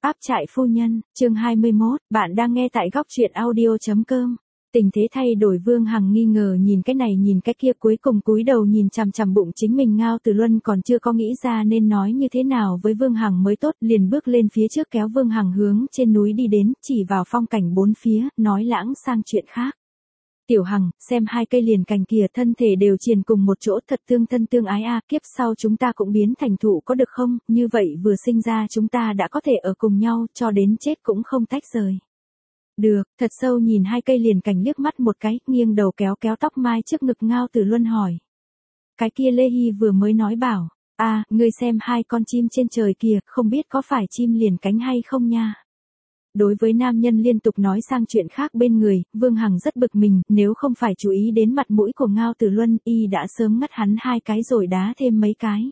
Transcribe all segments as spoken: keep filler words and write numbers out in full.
Áp trại phu nhân, chương hai mươi mốt, bạn đang nghe tại góc truyện audio.com. Tình thế thay đổi, Vương Hằng nghi ngờ nhìn cái này nhìn cái kia, cuối cùng cúi đầu nhìn chằm chằm bụng chính mình. Ngao Tử Luân còn chưa có nghĩ ra nên nói như thế nào với Vương Hằng mới tốt, liền bước lên phía trước kéo Vương Hằng hướng trên núi đi đến, chỉ vào phong cảnh bốn phía, nói lãng sang chuyện khác. Tiểu Hằng, xem hai cây liền cành kìa, thân thể đều triền cùng một chỗ, thật tương thân tương ái a, kiếp sau chúng ta cũng biến thành thụ có được không, như vậy vừa sinh ra chúng ta đã có thể ở cùng nhau, cho đến chết cũng không tách rời. Được, thật sâu nhìn hai cây liền cành liếc mắt một cái, nghiêng đầu kéo kéo tóc mai trước ngực. Ngao Tử Luân hỏi. Cái kia Lê Hy vừa mới nói bảo, a, ngươi xem hai con chim trên trời kìa, không biết có phải chim liền cánh hay không nha. Đối với nam nhân liên tục nói sang chuyện khác bên người, Vương Hằng rất bực mình, nếu không phải chú ý đến mặt mũi của Ngao Tử Luân, y đã sớm ngắt hắn hai cái rồi đá thêm mấy cái.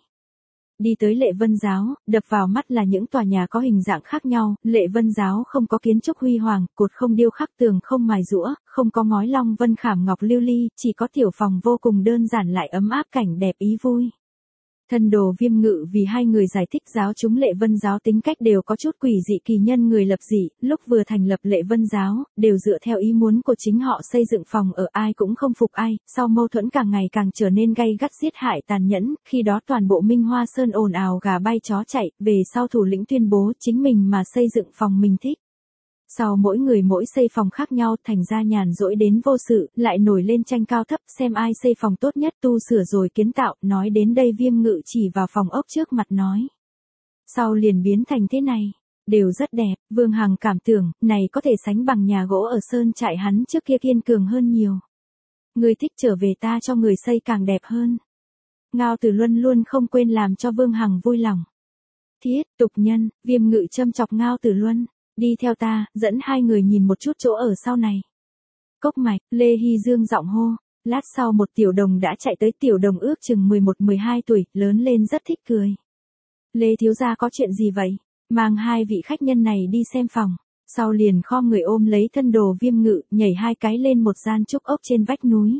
Đi tới Lệ Vân Giáo, đập vào mắt là những tòa nhà có hình dạng khác nhau. Lệ Vân Giáo không có kiến trúc huy hoàng, cột không điêu khắc, tường không mài giũa, không có ngói long vân khảm ngọc lưu ly, chỉ có tiểu phòng vô cùng đơn giản lại ấm áp, cảnh đẹp ý vui. Thân Đồ Viêm Ngự vì hai người giải thích giáo chúng Lệ Vân Giáo tính cách đều có chút quỷ dị, kỳ nhân người lập dị, lúc vừa thành lập Lệ Vân Giáo, đều dựa theo ý muốn của chính họ xây dựng phòng ở, ai cũng không phục ai, sau mâu thuẫn càng ngày càng trở nên gay gắt, giết hại tàn nhẫn, khi đó toàn bộ Minh Hoa Sơn ồn ào gà bay chó chạy, về sau thủ lĩnh tuyên bố chính mình mà xây dựng phòng mình thích. Sau mỗi người mỗi xây phòng khác nhau, thành ra nhàn rỗi đến vô sự, lại nổi lên tranh cao thấp, xem ai xây phòng tốt nhất, tu sửa rồi kiến tạo. Nói đến đây Viêm Ngự chỉ vào phòng ốc trước mặt nói. Sau liền biến thành thế này, đều rất đẹp. Vương Hằng cảm tưởng, này có thể sánh bằng nhà gỗ ở sơn trại hắn trước kia, kiên cường hơn nhiều. Người thích trở về ta cho người xây càng đẹp hơn. Ngao Tử Luân luôn không quên làm cho Vương Hằng vui lòng. Thiết, tục nhân, Viêm Ngự châm chọc Ngao Tử Luân. Đi theo ta, dẫn hai người nhìn một chút chỗ ở sau này. Cốc Mạch, Lê Hy dương giọng hô. Lát sau một tiểu đồng đã chạy tới, tiểu đồng ước chừng mười một mười hai tuổi, lớn lên rất thích cười. Lê thiếu gia có chuyện gì vậy? Mang hai vị khách nhân này đi xem phòng. Sau liền khom người ôm lấy thân Đồ Viêm Ngự, nhảy hai cái lên một gian trúc ốc trên vách núi.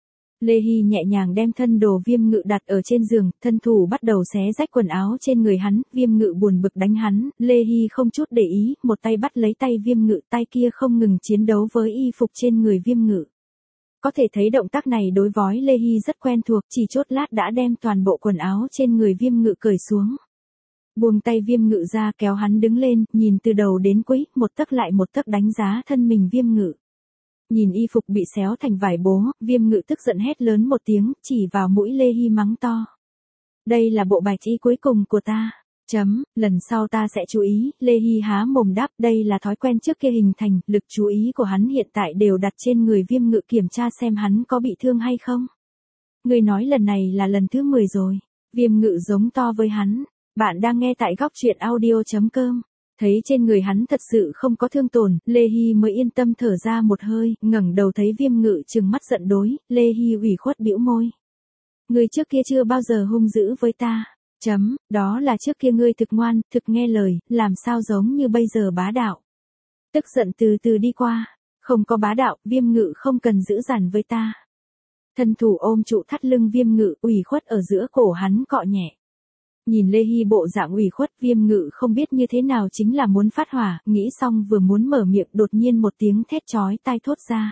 Lê Hy nhẹ nhàng đem thân Đồ Viêm Ngự đặt ở trên giường, thân thủ bắt đầu xé rách quần áo trên người hắn. Viêm Ngự buồn bực đánh hắn, Lê Hy không chút để ý, một tay bắt lấy tay Viêm Ngự, tay kia không ngừng chiến đấu với y phục trên người Viêm Ngự. Có thể thấy động tác này đối với Lê Hy rất quen thuộc, chỉ chốt lát đã đem toàn bộ quần áo trên người Viêm Ngự cởi xuống. Buông tay Viêm Ngự ra, kéo hắn đứng lên, nhìn từ đầu đến cuối, một tấc lại một tấc đánh giá thân mình Viêm Ngự. Nhìn y phục bị xéo thành vải bố, Viêm Ngự tức giận hét lớn một tiếng, chỉ vào mũi Lê Hy mắng to. Đây là bộ bài y cuối cùng của ta. Chấm, lần sau ta sẽ chú ý. Lê Hy há mồm đáp, đây là thói quen trước kia hình thành, lực chú ý của hắn hiện tại đều đặt trên người Viêm Ngự, kiểm tra xem hắn có bị thương hay không. Người nói lần này là lần thứ mười rồi. Viêm Ngự giống to với hắn. Bạn đang nghe tại góc truyện audio.com. Thấy trên người hắn thật sự không có thương tổn, Lê Hy mới yên tâm thở ra một hơi, ngẩng đầu thấy Viêm Ngự trừng mắt giận đối, Lê Hy ủy khuất bĩu môi. Người trước kia chưa bao giờ hung dữ với ta. Chấm, đó là trước kia ngươi thực ngoan, thực nghe lời, làm sao giống như bây giờ bá đạo. Tức giận từ từ đi qua, không có bá đạo, Viêm Ngự không cần giữ dằn với ta. Thân thủ ôm trụ thắt lưng Viêm Ngự, ủy khuất ở giữa cổ hắn cọ nhẹ. Nhìn Lê Hy bộ dạng ủy khuất, Viêm Ngự không biết như thế nào chính là muốn phát hỏa, nghĩ xong vừa muốn mở miệng, đột nhiên một tiếng thét chói tai thốt ra.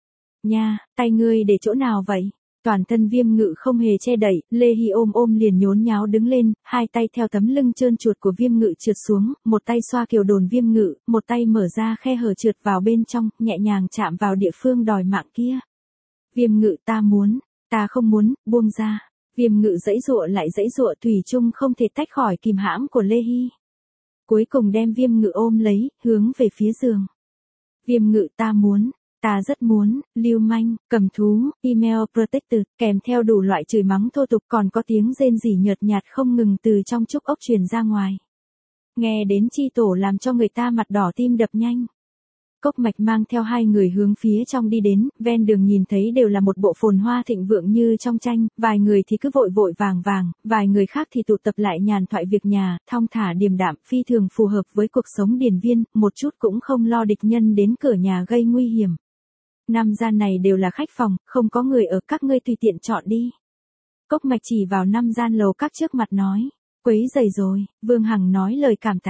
Nha, tay ngươi để chỗ nào vậy? Toàn thân Viêm Ngự không hề che đậy, Lê Hy ôm ôm liền nhốn nháo đứng lên, hai tay theo tấm lưng trơn chuột của Viêm Ngự trượt xuống, một tay xoa kiều đồn Viêm Ngự, một tay mở ra khe hở trượt vào bên trong, nhẹ nhàng chạm vào địa phương đòi mạng kia. Viêm Ngự, ta muốn, ta không muốn, buông ra. Viêm Ngự giãy giụa lại giãy giụa, thủy chung không thể tách khỏi kìm hãm của Lê Hy. Cuối cùng đem Viêm Ngự ôm lấy, hướng về phía giường. Viêm Ngự, ta muốn, ta rất muốn, lưu manh, cầm thú, email protected, kèm theo đủ loại chửi mắng thô tục, còn có tiếng rên rỉ nhợt nhạt không ngừng từ trong trúc ốc truyền ra ngoài. Nghe đến chi tổ làm cho người ta mặt đỏ tim đập nhanh. Cốc Mạch mang theo hai người hướng phía trong đi đến, ven đường nhìn thấy đều là một bộ phồn hoa thịnh vượng như trong tranh, vài người thì cứ vội vội vàng vàng, vài người khác thì tụ tập lại nhàn thoại việc nhà, thong thả điềm đạm, phi thường phù hợp với cuộc sống điền viên, một chút cũng không lo địch nhân đến cửa nhà gây nguy hiểm. Năm gian này đều là khách phòng, không có người ở, các ngươi tùy tiện chọn đi. Cốc Mạch chỉ vào năm gian lầu các trước mặt nói, quấy rầy rồi. Vương Hằng nói lời cảm tạ.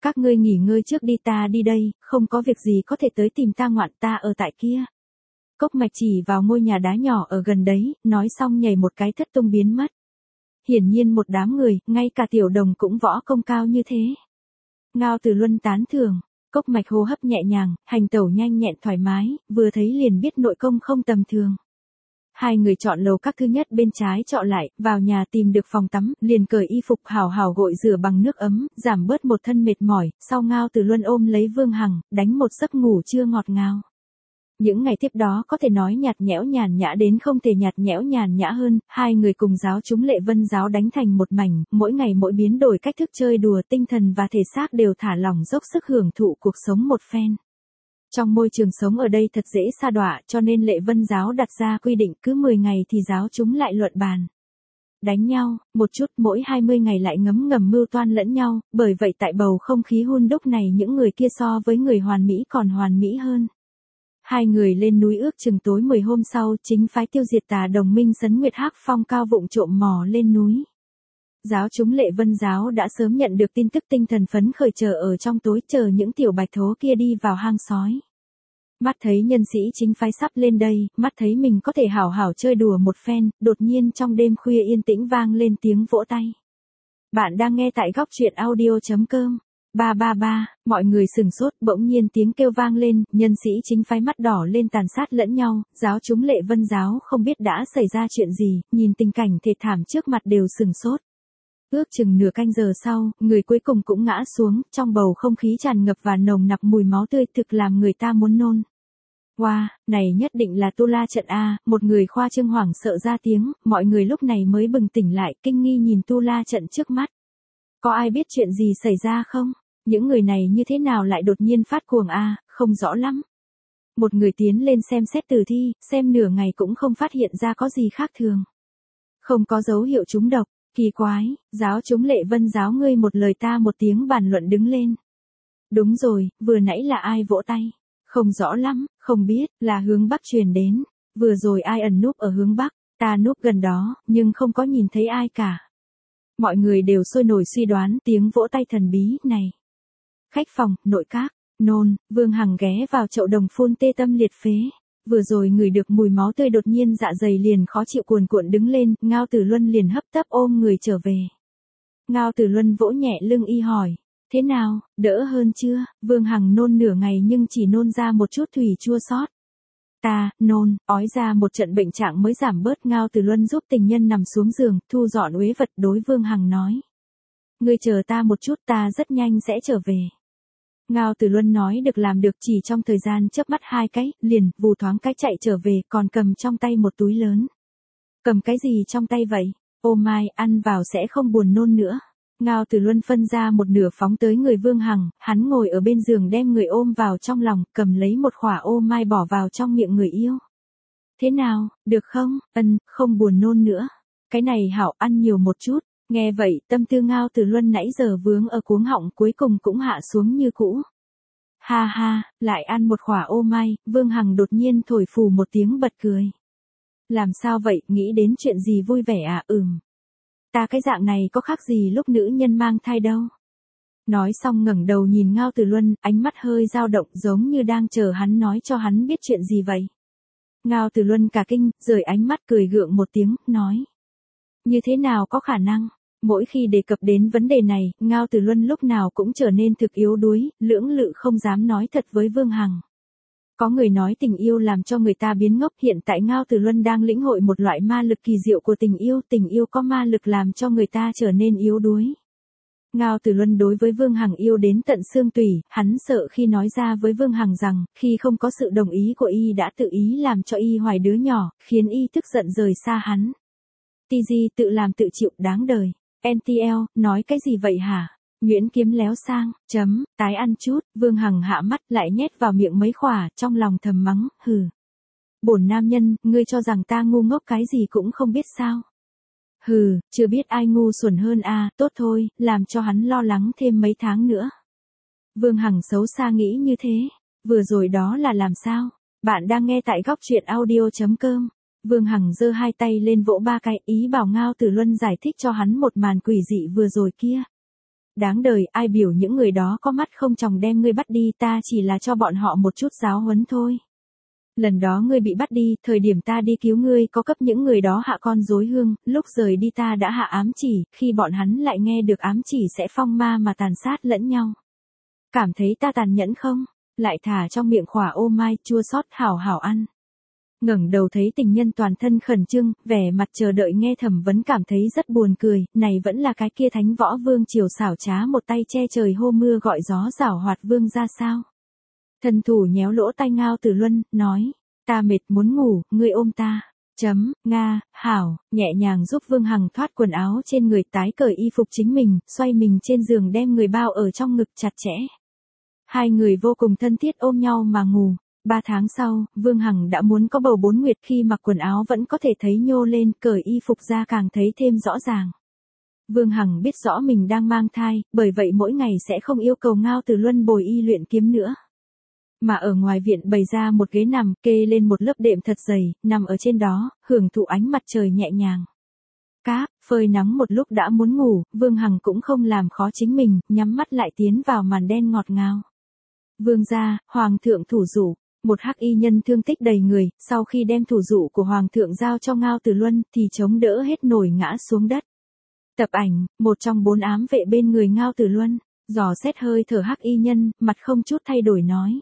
các ngươi nghỉ ngơi trước đi, ta đi đây, không có việc gì có thể tới tìm ta, ngoạn, ta ở tại kia. Cốc Mạch chỉ vào ngôi nhà đá nhỏ ở gần đấy, nói xong nhảy một cái thất tung biến mất. Hiển nhiên một đám người, ngay cả Tiểu Đồng cũng võ công cao như thế. Ngao Tử Luân tán thưởng, Cốc Mạch hô hấp nhẹ nhàng, hành tẩu nhanh nhẹn thoải mái, vừa thấy liền biết nội công không tầm thường. Hai người chọn lầu các thứ nhất bên trái chọn lại, vào nhà tìm được phòng tắm, liền cởi y phục hào hào gội rửa bằng nước ấm, giảm bớt một thân mệt mỏi, sau Ngao Tử Luân ôm lấy Vương Hằng, đánh một giấc ngủ trưa ngọt ngào. Những ngày tiếp đó có thể nói nhạt nhẽo nhàn nhã đến không thể nhạt nhẽo nhàn nhã hơn, hai người cùng giáo chúng Lệ Vân giáo đánh thành một mảnh, mỗi ngày mỗi biến đổi cách thức chơi đùa, tinh thần và thể xác đều thả lỏng dốc sức hưởng thụ cuộc sống một phen. Trong môi trường sống ở đây thật dễ sa đọa, cho nên Lệ Vân giáo đặt ra quy định cứ mười ngày thì giáo chúng lại luận bàn. Đánh nhau, một chút, mỗi hai mươi ngày lại ngấm ngầm mưu toan lẫn nhau, bởi vậy tại bầu không khí hun đúc này những người kia so với người hoàn mỹ còn hoàn mỹ hơn. Hai người lên núi ước chừng tối mười hôm sau, chính phái tiêu diệt tà đồng minh Sấn Nguyệt Hắc Phong cao vụng trộm mò lên núi. Giáo chúng Lệ Vân giáo đã sớm nhận được tin tức, tinh thần phấn khởi chờ ở trong tối, chờ những tiểu bạch thố kia đi vào hang sói. Mắt thấy nhân sĩ chính phái sắp lên đây, mắt thấy mình có thể hảo hảo chơi đùa một phen, đột nhiên trong đêm khuya yên tĩnh vang lên tiếng vỗ tay. Bạn đang nghe tại góc truyện audio chấm com. Ba ba ba, mọi người sừng sốt, bỗng nhiên tiếng kêu vang lên, nhân sĩ chính phái mắt đỏ lên tàn sát lẫn nhau, giáo chúng Lệ Vân giáo không biết đã xảy ra chuyện gì, nhìn tình cảnh thê thảm trước mặt đều sừng sốt. Ước chừng nửa canh giờ sau, người cuối cùng cũng ngã xuống, trong bầu không khí tràn ngập và nồng nặc mùi máu tươi, thực làm người ta muốn nôn. Wow, này nhất định là Tu La trận a, một người khoa trương hoảng sợ ra tiếng, mọi người lúc này mới bừng tỉnh lại, kinh nghi nhìn Tu La trận trước mắt. Có ai biết chuyện gì xảy ra không? Những người này như thế nào lại đột nhiên phát cuồng a, không rõ lắm. Một người tiến lên xem xét tử thi, xem nửa ngày cũng không phát hiện ra có gì khác thường. Không có dấu hiệu trúng độc, kỳ quái, giáo chúng Lệ Vân giáo ngươi một lời ta một tiếng bàn luận đứng lên. Đúng rồi, vừa nãy là ai vỗ tay? Không rõ lắm, không biết, là hướng Bắc truyền đến. Vừa rồi ai ẩn núp ở hướng Bắc, ta núp gần đó, nhưng không có nhìn thấy ai cả. Mọi người đều sôi nổi suy đoán tiếng vỗ tay thần bí này. Khách phòng, nội các, nôn, Vương Hằng ghé vào chậu đồng phun tê tâm liệt phế. Vừa rồi ngửi được mùi máu tươi đột nhiên dạ dày liền khó chịu cuồn cuộn đứng lên, Ngao Tử Luân liền hấp tấp ôm người trở về. Ngao Tử Luân vỗ nhẹ lưng y hỏi, thế nào, đỡ hơn chưa? Vương Hằng nôn nửa ngày nhưng chỉ nôn ra một chút thủy chua xót. Ta, nôn, ói ra một trận bệnh trạng mới giảm bớt. Ngao Tử Luân giúp tình nhân nằm xuống giường, thu dọn uế vật, đối Vương Hằng nói. Ngươi chờ ta một chút, ta rất nhanh sẽ trở về. Ngao Tử Luân nói được làm được, chỉ trong thời gian chớp mắt hai cái, liền, vù thoáng cái chạy trở về, còn cầm trong tay một túi lớn. Cầm cái gì trong tay vậy? Ô mai, ăn vào sẽ không buồn nôn nữa. Ngao Tử Luân phân ra một nửa phóng tới người Vương Hằng, hắn ngồi ở bên giường đem người ôm vào trong lòng, cầm lấy một khỏa ô mai bỏ vào trong miệng người yêu. Thế nào, được không? Ân, không buồn nôn nữa. Cái này hảo, ăn nhiều một chút. Nghe vậy, tâm tư Ngao Tử Luân nãy giờ vướng ở cuống họng cuối cùng cũng hạ xuống như cũ. Ha ha, lại ăn một khỏa ô mai, Vương Hằng đột nhiên thổi phù một tiếng bật cười. Làm sao vậy, nghĩ đến chuyện gì vui vẻ à? Ừm. Ta cái dạng này có khác gì lúc nữ nhân mang thai đâu. Nói xong ngẩng đầu nhìn Ngao Tử Luân, ánh mắt hơi dao động giống như đang chờ hắn nói cho hắn biết chuyện gì vậy. Ngao Tử Luân cả kinh, rời ánh mắt cười gượng một tiếng, nói. Như thế nào có khả năng? Mỗi khi đề cập đến vấn đề này, Ngao Tử Luân lúc nào cũng trở nên thực yếu đuối, lưỡng lự không dám nói thật với Vương Hằng. Có người nói tình yêu làm cho người ta biến ngốc, hiện tại Ngao Tử Luân đang lĩnh hội một loại ma lực kỳ diệu của tình yêu, tình yêu có ma lực làm cho người ta trở nên yếu đuối. Ngao Tử Luân đối với Vương Hằng yêu đến tận xương tủy, hắn sợ khi nói ra với Vương Hằng rằng, khi không có sự đồng ý của y đã tự ý làm cho y hoài đứa nhỏ, khiến y tức giận rời xa hắn. tê giê tự làm tự chịu, đáng đời. en tê lờ, nói cái gì vậy hả? Nguyễn Kiếm léo sang, chấm, tái ăn chút, Vương Hằng hạ mắt lại nhét vào miệng mấy khỏa, trong lòng thầm mắng, hừ. Bổn nam nhân, ngươi cho rằng ta ngu ngốc cái gì cũng không biết sao? Hừ, chưa biết ai ngu xuẩn hơn a, à, tốt thôi, làm cho hắn lo lắng thêm mấy tháng nữa. Vương Hằng xấu xa nghĩ như thế, vừa rồi đó là làm sao? Bạn đang nghe tại góc truyện audio chấm com. Vương Hằng giơ hai tay lên vỗ ba cái, ý bảo Ngao Tử Luân giải thích cho hắn một màn quỷ dị vừa rồi kia. đáng đời, ai biểu những người đó có mắt không tròng đem ngươi bắt đi, ta chỉ là cho bọn họ một chút giáo huấn thôi. Lần đó ngươi bị bắt đi, thời điểm ta đi cứu ngươi có cấp những người đó hạ con rối hương, lúc rời đi ta đã hạ ám chỉ, khi bọn hắn lại nghe được ám chỉ sẽ phong ma mà tàn sát lẫn nhau. Cảm thấy ta tàn nhẫn không? Lại thả trong miệng khỏa ô mai chua xót hảo hảo ăn. Ngẩng đầu thấy tình nhân toàn thân khẩn trương, vẻ mặt chờ đợi nghe Thẩm Vấn cảm thấy rất buồn cười, này vẫn là cái kia thánh võ vương triều xảo trá một tay che trời hô mưa gọi gió giảo hoạt vương ra sao. Thần thủ nhéo lỗ tai Ngao Tử Luân, nói, ta mệt muốn ngủ, ngươi ôm ta. Chấm, Nga, hảo, nhẹ nhàng giúp Vương Hằng thoát quần áo trên người tái cởi y phục chính mình, xoay mình trên giường đem người bao ở trong ngực chặt chẽ. Hai người vô cùng thân thiết ôm nhau mà ngủ. Ba tháng sau, Vương Hằng đã muốn có bầu bốn nguyệt khi mặc quần áo vẫn có thể thấy nhô lên, cởi y phục ra càng thấy thêm rõ ràng. Vương Hằng biết rõ mình đang mang thai, bởi vậy mỗi ngày sẽ không yêu cầu Ngao Tử Luân bồi y luyện kiếm nữa. Mà ở ngoài viện bày ra một ghế nằm, kê lên một lớp đệm thật dày, nằm ở trên đó, hưởng thụ ánh mặt trời nhẹ nhàng. Cáp, phơi nắng một lúc đã muốn ngủ, Vương Hằng cũng không làm khó chính mình, nhắm mắt lại tiến vào màn đen ngọt ngào. Vương gia, Hoàng thượng thủ dụ. Một hắc y nhân thương tích đầy người, sau khi đem thủ dụ của Hoàng thượng giao cho Ngao Tử Luân, thì chống đỡ hết nổi ngã xuống đất. Tập ảnh, một trong bốn ám vệ bên người Ngao Tử Luân, dò xét hơi thở hắc y nhân, mặt không chút thay đổi nói.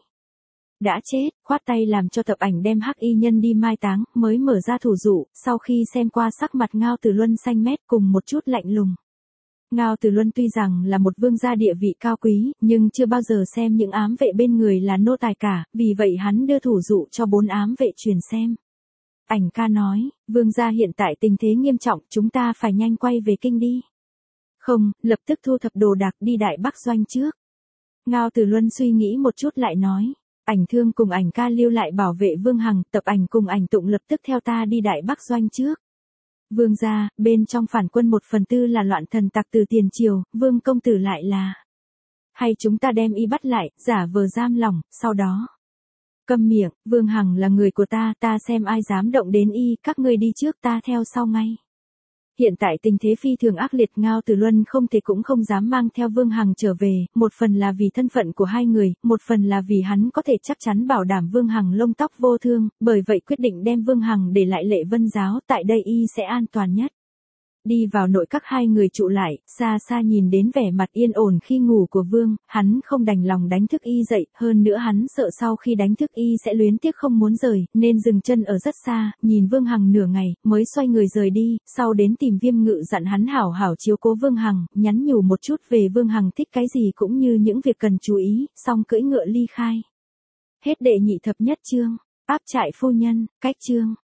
Đã chết, khoát tay làm cho tập ảnh đem hắc y nhân đi mai táng, mới mở ra thủ dụ, sau khi xem qua sắc mặt Ngao Tử Luân xanh mét cùng một chút lạnh lùng. Ngao Tử Luân tuy rằng là một vương gia địa vị cao quý, nhưng chưa bao giờ xem những ám vệ bên người là nô tài cả, vì vậy hắn đưa thủ dụ cho bốn ám vệ truyền xem. Ảnh ca nói, vương gia hiện tại tình thế nghiêm trọng, chúng ta phải nhanh quay về kinh đi. Không, lập tức thu thập đồ đạc đi Đại Bắc Doanh trước. Ngao Tử Luân suy nghĩ một chút lại nói, ảnh thương cùng ảnh ca lưu lại bảo vệ Vương Hằng, tập ảnh cùng ảnh tụng lập tức theo ta đi Đại Bắc Doanh trước. Vương gia, bên trong phản quân một phần tư là loạn thần tặc từ tiền triều, Vương công tử lại là. Hay chúng ta đem y bắt lại, giả vờ giam lỏng, sau đó. Câm miệng, Vương Hằng là người của ta, ta xem ai dám động đến y, các ngươi đi trước ta theo sau ngay. Hiện tại tình thế phi thường ác liệt, Ngao Tử Luân không thể cũng không dám mang theo Vương Hằng trở về, một phần là vì thân phận của hai người, một phần là vì hắn có thể chắc chắn bảo đảm Vương Hằng lông tóc vô thương, bởi vậy quyết định đem Vương Hằng để lại Lệ Vân Giáo, tại đây y sẽ an toàn nhất. Đi vào nội các hai người trụ lại, xa xa nhìn đến vẻ mặt yên ổn khi ngủ của Vương, hắn không đành lòng đánh thức y dậy, hơn nữa hắn sợ sau khi đánh thức y sẽ luyến tiếc không muốn rời, nên dừng chân ở rất xa, nhìn Vương Hằng nửa ngày, mới xoay người rời đi, sau đến tìm Viêm Ngự dặn hắn hảo hảo chiếu cố Vương Hằng, nhắn nhủ một chút về Vương Hằng thích cái gì cũng như những việc cần chú ý, xong cưỡi ngựa ly khai. Hết đệ nhị thập nhất chương, áp trại phu nhân, cách chương.